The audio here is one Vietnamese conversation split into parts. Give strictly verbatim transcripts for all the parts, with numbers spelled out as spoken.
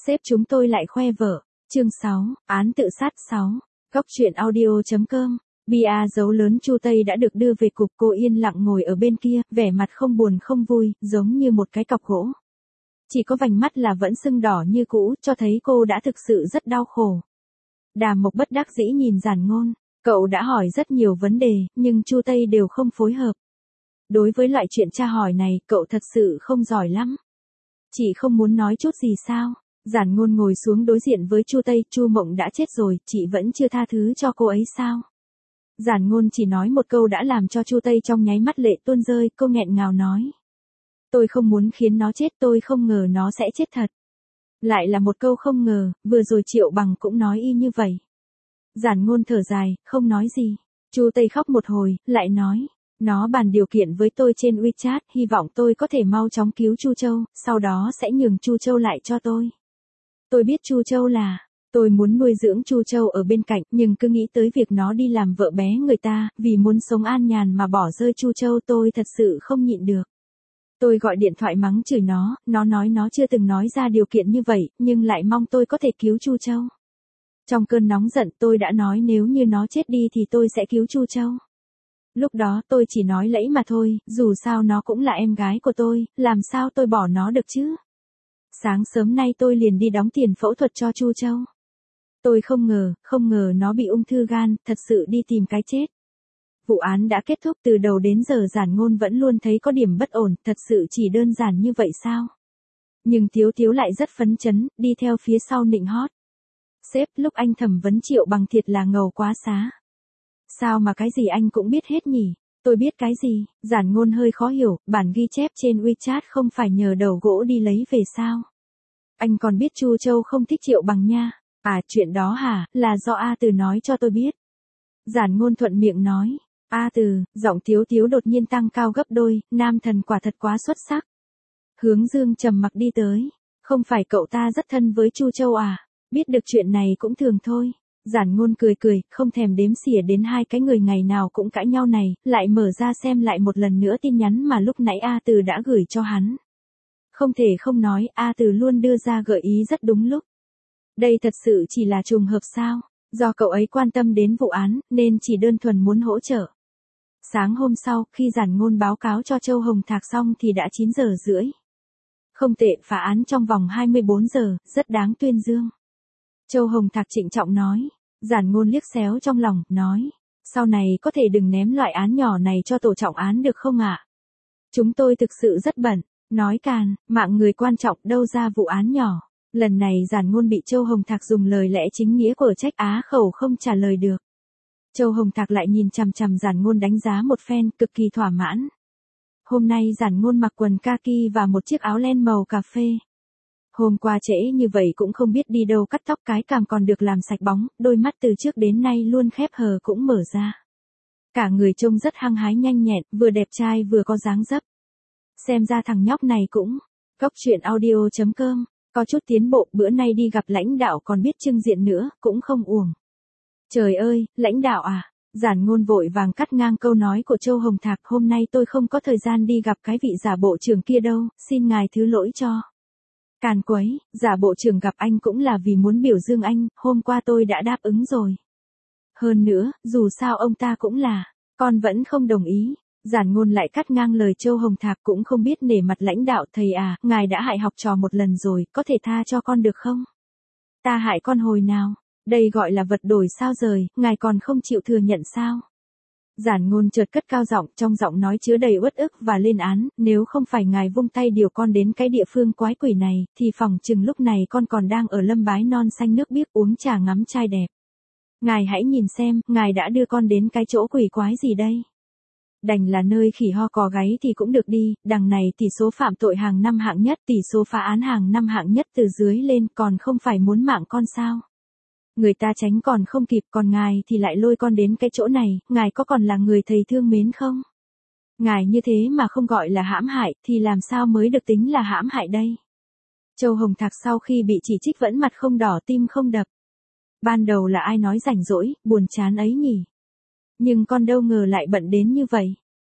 Sếp chúng tôi lại khoe vợ. Chương sáu, án tự sát sáu. Góc truyện audio chấm com. Bia dấu lớn Chu Tây đã được đưa về cục, cô yên lặng ngồi ở bên kia, vẻ mặt không buồn không vui, giống như một cái cọc gỗ. Chỉ có vành mắt là vẫn sưng đỏ như cũ, cho thấy cô đã thực sự rất đau khổ. Đàm Mộc bất đắc dĩ nhìn Giản Ngôn, cậu đã hỏi rất nhiều vấn đề, nhưng Chu Tây đều không phối hợp. Đối với loại chuyện tra hỏi này, cậu thật sự không giỏi lắm. Chị không muốn nói chút gì sao? Giản Ngôn ngồi xuống đối diện với Chu Tây, Chu Mộng đã chết rồi, chị vẫn chưa tha thứ cho cô ấy sao? Giản Ngôn chỉ nói một câu đã làm cho Chu Tây trong nháy mắt lệ tuôn rơi, cô nghẹn ngào nói. Tôi không muốn khiến nó chết, tôi không ngờ nó sẽ chết thật. Lại là một câu không ngờ, vừa rồi Triệu Bằng cũng nói y như vậy. Giản Ngôn thở dài, không nói gì. Chu Tây khóc một hồi, lại nói. Nó bàn điều kiện với tôi trên WeChat, hy vọng tôi có thể mau chóng cứu Chu Châu, sau đó sẽ nhường Chu Châu lại cho tôi. Tôi biết Chu Châu là, tôi muốn nuôi dưỡng Chu Châu ở bên cạnh, nhưng cứ nghĩ tới việc nó đi làm vợ bé người ta, vì muốn sống an nhàn mà bỏ rơi Chu Châu, tôi thật sự không nhịn được. Tôi gọi điện thoại mắng chửi nó, nó nói nó chưa từng nói ra điều kiện như vậy, nhưng lại mong tôi có thể cứu Chu Châu. Trong cơn nóng giận tôi đã nói nếu như nó chết đi thì tôi sẽ cứu Chu Châu. Lúc đó tôi chỉ nói lẫy mà thôi, dù sao nó cũng là em gái của tôi, làm sao tôi bỏ nó được chứ? Sáng sớm nay tôi liền đi đóng tiền phẫu thuật cho Chu Châu. Tôi không ngờ, không ngờ nó bị ung thư gan, thật sự đi tìm cái chết. Vụ án đã kết thúc, từ đầu đến giờ Giản Ngôn vẫn luôn thấy có điểm bất ổn, thật sự chỉ đơn giản như vậy sao? Nhưng Tiếu Tiếu lại rất phấn chấn, đi theo phía sau nịnh hót. Sếp, lúc anh thẩm vấn Triệu Bằng thiệt là ngầu quá xá. Sao mà cái gì anh cũng biết hết nhỉ? Tôi biết cái gì? Giản Ngôn hơi khó hiểu, bản ghi chép trên WeChat không phải nhờ đầu gỗ đi lấy về sao? Anh còn biết Chu Châu không thích Triệu Bằng nha. À, chuyện đó hả, là do A Từ nói cho tôi biết. Giản Ngôn thuận miệng nói. A Từ, giọng Tiếu Tiếu đột nhiên tăng cao gấp đôi, nam thần quả thật quá xuất sắc. Hướng Dương trầm mặc đi tới. Không phải cậu ta rất thân với Chu Châu à? Biết được chuyện này cũng thường thôi. Giản Ngôn cười cười, không thèm đếm xỉa đến hai cái người ngày nào cũng cãi nhau này, lại mở ra xem lại một lần nữa tin nhắn mà lúc nãy A Từ đã gửi cho hắn. Không thể không nói, A Từ luôn đưa ra gợi ý rất đúng lúc. Đây thật sự chỉ là trùng hợp sao? Do cậu ấy quan tâm đến vụ án, nên chỉ đơn thuần muốn hỗ trợ. Sáng hôm sau, khi Giản Ngôn báo cáo cho Châu Hồng Thạc xong thì đã chín giờ rưỡi. Không tệ, phá án trong vòng hai mươi bốn giờ, rất đáng tuyên dương. Châu Hồng Thạc trịnh trọng nói. Giản Ngôn liếc xéo trong lòng, nói. Sau này có thể đừng ném loại án nhỏ này cho tổ trọng án được không ạ? Chúng tôi thực sự rất bận. Nói càn, mạng người quan trọng đâu ra vụ án nhỏ. Lần này Giản Ngôn bị Châu Hồng Thạc dùng lời lẽ chính nghĩa của trách á khẩu không trả lời được. Châu Hồng Thạc lại nhìn chằm chằm Giản Ngôn đánh giá một phen, cực kỳ thỏa mãn. Hôm nay Giản Ngôn mặc quần kaki và một chiếc áo len màu cà phê. Hôm qua trễ như vậy cũng không biết đi đâu cắt tóc, cái cằm còn được làm sạch bóng, đôi mắt từ trước đến nay luôn khép hờ cũng mở ra. Cả người trông rất hăng hái nhanh nhẹn, vừa đẹp trai vừa có dáng dấp. Xem ra thằng nhóc này cũng. Góc truyện audio chấm com. Có chút tiến bộ, bữa nay đi gặp lãnh đạo còn biết trưng diện nữa, cũng không uổng. Trời ơi, lãnh đạo à? Giản Ngôn vội vàng cắt ngang câu nói của Châu Hồng Thạc, hôm nay tôi không có thời gian đi gặp cái vị giả bộ trưởng kia đâu, xin ngài thứ lỗi cho. Càn quấy, giả bộ trưởng gặp anh cũng là vì muốn biểu dương anh, hôm qua tôi đã đáp ứng rồi. Hơn nữa, dù sao ông ta cũng là, con vẫn không đồng ý. Giản Ngôn lại cắt ngang lời Châu Hồng Thạc, cũng không biết nể mặt lãnh đạo. Thầy à, ngài đã hại học trò một lần rồi, có thể tha cho con được không? Ta hại con hồi nào? Đây gọi là vật đổi sao rời, ngài còn không chịu thừa nhận sao? Giản Ngôn chợt cất cao giọng, trong giọng nói chứa đầy uất ức và lên án, nếu không phải ngài vung tay điều con đến cái địa phương quái quỷ này, thì phỏng chừng lúc này con còn đang ở lâm bái non xanh nước biếc uống trà ngắm trai đẹp. Ngài hãy nhìn xem, ngài đã đưa con đến cái chỗ quỷ quái gì đây? Đành là nơi khỉ ho cò gáy thì cũng được đi, đằng này tỷ số phạm tội hàng năm hạng nhất, tỷ số phá án hàng năm hạng nhất từ dưới lên, còn không phải muốn mạng con sao? Người ta tránh còn không kịp, còn ngài thì lại lôi con đến cái chỗ này, ngài có còn là người thầy thương mến không? Ngài như thế mà không gọi là hãm hại, thì làm sao mới được tính là hãm hại đây? Châu Hồng Thạc sau khi bị chỉ trích vẫn mặt không đỏ tim không đập. Ban đầu là ai nói rảnh rỗi, buồn chán ấy nhỉ? Nhưng con đâu ngờ lại bận đến như vậy.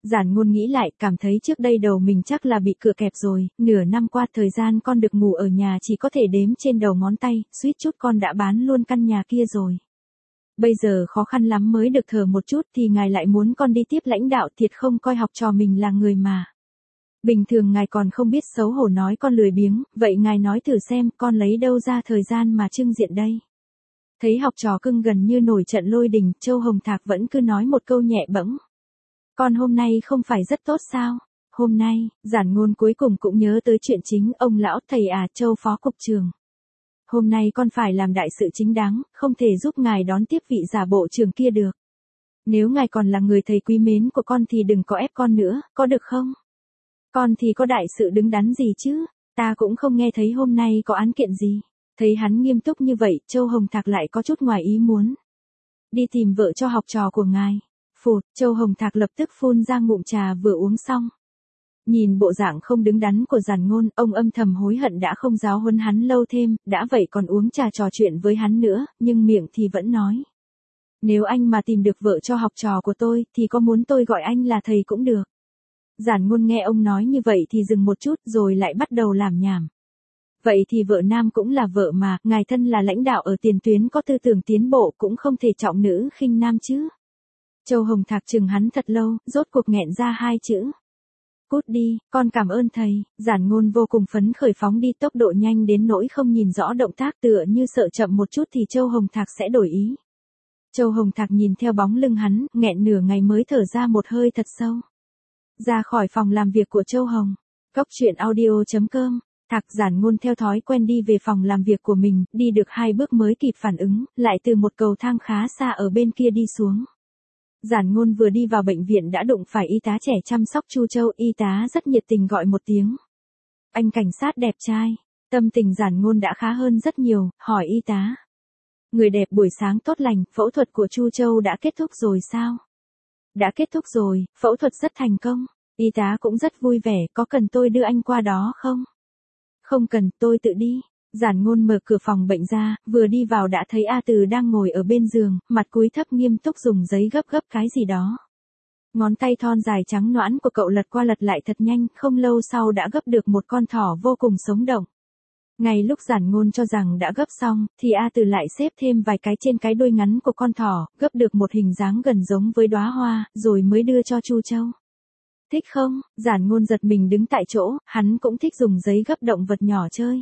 Giản Ngôn nghĩ lại, cảm thấy trước đây đầu mình chắc là bị cựa kẹp rồi, nửa năm qua thời gian con được ngủ ở nhà chỉ có thể đếm trên đầu ngón tay, suýt chút con đã bán luôn căn nhà kia rồi. Bây giờ khó khăn lắm mới được thở một chút thì ngài lại muốn con đi tiếp lãnh đạo, thiệt không coi học trò mình là người mà. Bình thường ngài còn không biết xấu hổ nói con lười biếng, vậy ngài nói thử xem con lấy đâu ra thời gian mà trưng diện đây. Thấy học trò cưng gần như nổi trận lôi đình, Châu Hồng Thạc vẫn cứ nói một câu nhẹ bẫng. Con hôm nay không phải rất tốt sao? Hôm nay, Giản Ngôn cuối cùng cũng nhớ tới chuyện chính, ông lão thầy à, Châu phó cục trưởng. Hôm nay con phải làm đại sự chính đáng, không thể giúp ngài đón tiếp vị giả bộ trưởng kia được. Nếu ngài còn là người thầy quý mến của con thì đừng có ép con nữa, có được không? Con thì có đại sự đứng đắn gì chứ, ta cũng không nghe thấy hôm nay có án kiện gì. Thấy hắn nghiêm túc như vậy, Châu Hồng Thạc lại có chút ngoài ý muốn. Đi tìm vợ cho học trò của ngài. Phụt, Châu Hồng Thạc lập tức phun ra ngụm trà vừa uống xong. Nhìn bộ dạng không đứng đắn của Giản Ngôn, ông âm thầm hối hận đã không giáo huấn hắn lâu thêm, đã vậy còn uống trà trò chuyện với hắn nữa, nhưng miệng thì vẫn nói. Nếu anh mà tìm được vợ cho học trò của tôi, thì có muốn tôi gọi anh là thầy cũng được. Giản Ngôn nghe ông nói như vậy thì dừng một chút rồi lại bắt đầu làm nhảm. Vậy thì vợ nam cũng là vợ mà, ngài thân là lãnh đạo ở tiền tuyến có tư tưởng tiến bộ cũng không thể trọng nữ khinh nam chứ. Châu Hồng Thạc chừng hắn thật lâu, rốt cuộc nghẹn ra hai chữ. Cút đi, con cảm ơn thầy. Giản Ngôn vô cùng phấn khởi phóng đi, tốc độ nhanh đến nỗi không nhìn rõ động tác, tựa như sợ chậm một chút thì Châu Hồng Thạc sẽ đổi ý. Châu Hồng Thạc nhìn theo bóng lưng hắn, nghẹn nửa ngày mới thở ra một hơi thật sâu. Ra khỏi phòng làm việc của Châu Hồng. Cốc truyện audio chấm com. Thạc Giản Ngôn theo thói quen đi về phòng làm việc của mình, đi được hai bước mới kịp phản ứng, lại từ một cầu thang khá xa ở bên kia đi xuống. Giản Ngôn vừa đi vào bệnh viện đã đụng phải y tá trẻ chăm sóc Chu Châu, y tá rất nhiệt tình gọi một tiếng. Anh cảnh sát đẹp trai. Tâm tình Giản Ngôn đã khá hơn rất nhiều, hỏi y tá. Người đẹp buổi sáng tốt lành, phẫu thuật của Chu Châu đã kết thúc rồi sao? Đã kết thúc rồi, phẫu thuật rất thành công. Y tá cũng rất vui vẻ, có cần tôi đưa anh qua đó không? Không cần, tôi tự đi. Giản Ngôn mở cửa phòng bệnh ra, vừa đi vào đã thấy A Từ đang ngồi ở bên giường, mặt cúi thấp nghiêm túc dùng giấy gấp gấp cái gì đó. Ngón tay thon dài trắng nõn của cậu lật qua lật lại thật nhanh, không lâu sau đã gấp được một con thỏ vô cùng sống động. Ngay lúc Giản Ngôn cho rằng đã gấp xong, thì A Từ lại xếp thêm vài cái trên cái đuôi ngắn của con thỏ, gấp được một hình dáng gần giống với đóa hoa, rồi mới đưa cho Chu Châu. Thích không? Giản Ngôn giật mình đứng tại chỗ, hắn cũng thích dùng giấy gấp động vật nhỏ chơi.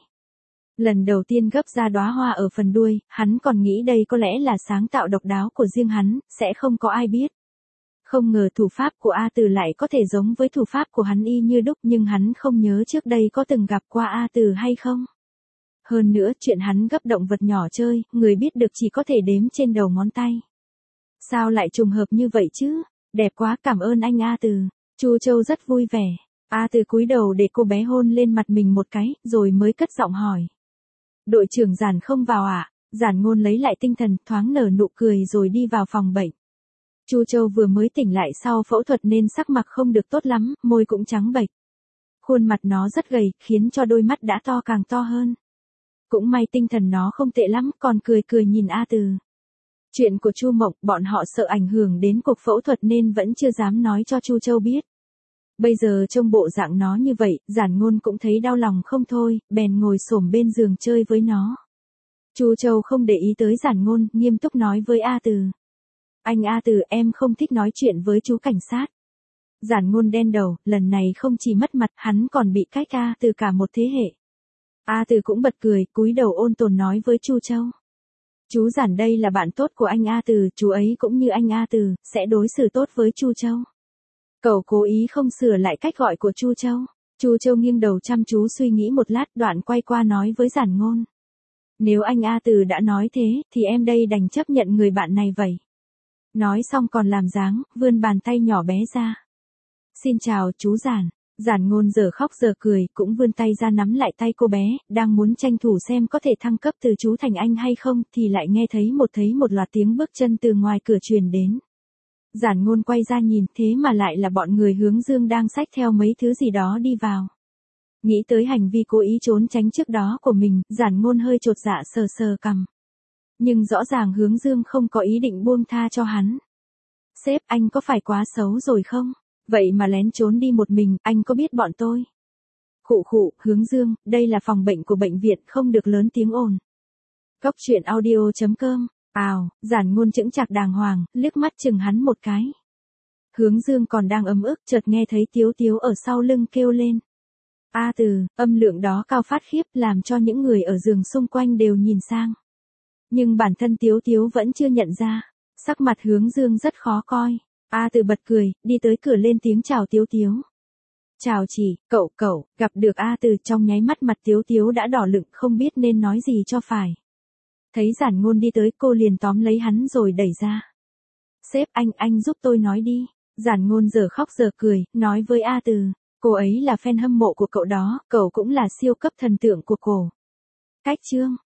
Lần đầu tiên gấp ra đóa hoa ở phần đuôi, hắn còn nghĩ đây có lẽ là sáng tạo độc đáo của riêng hắn, sẽ không có ai biết. Không ngờ thủ pháp của A Từ lại có thể giống với thủ pháp của hắn y như đúc, nhưng hắn không nhớ trước đây có từng gặp qua A Từ hay không. Hơn nữa, chuyện hắn gấp động vật nhỏ chơi, người biết được chỉ có thể đếm trên đầu ngón tay. Sao lại trùng hợp như vậy chứ? Đẹp quá, cảm ơn anh A Từ. Chu Châu rất vui vẻ. A Từ cúi đầu để cô bé hôn lên mặt mình một cái, rồi mới cất giọng hỏi. Đội trưởng Giản không vào ạ? À? Giản Ngôn lấy lại tinh thần, thoáng nở nụ cười rồi đi vào phòng bệnh. Chu Châu vừa mới tỉnh lại sau phẫu thuật nên sắc mặt không được tốt lắm, môi cũng trắng bệch. Khuôn mặt nó rất gầy, khiến cho đôi mắt đã to càng to hơn. Cũng may tinh thần nó không tệ lắm, còn cười cười nhìn A Từ. Chuyện của Chu Mộng, bọn họ sợ ảnh hưởng đến cuộc phẫu thuật nên vẫn chưa dám nói cho Chu Châu biết. Bây giờ trông bộ dạng nó như vậy, Giản Ngôn cũng thấy đau lòng không thôi, bèn ngồi xổm bên giường chơi với nó. Chu Châu không để ý tới Giản Ngôn, nghiêm túc nói với A Từ. Anh A Từ, em không thích nói chuyện với chú cảnh sát. Giản Ngôn đen đầu, lần này không chỉ mất mặt, hắn còn bị cách A Từ cả một thế hệ. A Từ cũng bật cười, cúi đầu ôn tồn nói với Chu Châu. Chú Giản đây là bạn tốt của anh A Từ, chú ấy cũng như anh A Từ, sẽ đối xử tốt với Chu Châu. Cậu cố ý không sửa lại cách gọi của Chu Châu. Chu Châu nghiêng đầu chăm chú suy nghĩ một lát, đoạn quay qua nói với Giản Ngôn. Nếu anh A Từ đã nói thế, thì em đây đành chấp nhận người bạn này vậy. Nói xong còn làm dáng, vươn bàn tay nhỏ bé ra. Xin chào, chú Giản. Giản Ngôn giờ khóc giờ cười, cũng vươn tay ra nắm lại tay cô bé, đang muốn tranh thủ xem có thể thăng cấp từ chú thành anh hay không, thì lại nghe thấy một thấy một loạt tiếng bước chân từ ngoài cửa truyền đến. Giản Ngôn quay ra nhìn, thế mà lại là bọn người Hướng Dương đang xách theo mấy thứ gì đó đi vào. Nghĩ tới hành vi cố ý trốn tránh trước đó của mình, Giản Ngôn hơi chột dạ sờ sờ cằm. Nhưng rõ ràng Hướng Dương không có ý định buông tha cho hắn. Sếp, anh có phải quá xấu rồi không? Vậy mà lén trốn đi một mình, anh có biết bọn tôi? Khụ khụ, Hướng Dương, đây là phòng bệnh của bệnh viện, không được lớn tiếng ồn. Cốc truyện audio chấm com, ào, Giản Ngôn chững chạc đàng hoàng, liếc mắt chừng hắn một cái. Hướng Dương còn đang ấm ức, chợt nghe thấy Tiếu Tiếu ở sau lưng kêu lên. A Từ, âm lượng đó cao phát khiếp, làm cho những người ở giường xung quanh đều nhìn sang. Nhưng bản thân Tiếu Tiếu vẫn chưa nhận ra, sắc mặt Hướng Dương rất khó coi. A Từ bật cười, đi tới cửa lên tiếng chào Tiếu Tiếu. Chào chị, cậu cậu, gặp được A Từ, trong nháy mắt mặt Tiếu Tiếu đã đỏ lựng, không biết nên nói gì cho phải. Thấy Giản Ngôn đi tới, cô liền tóm lấy hắn rồi đẩy ra. Sếp, anh, anh giúp tôi nói đi. Giản Ngôn giờ khóc giờ cười, nói với A Từ, cô ấy là fan hâm mộ của cậu đó, cậu cũng là siêu cấp thần tượng của cô. Cách chương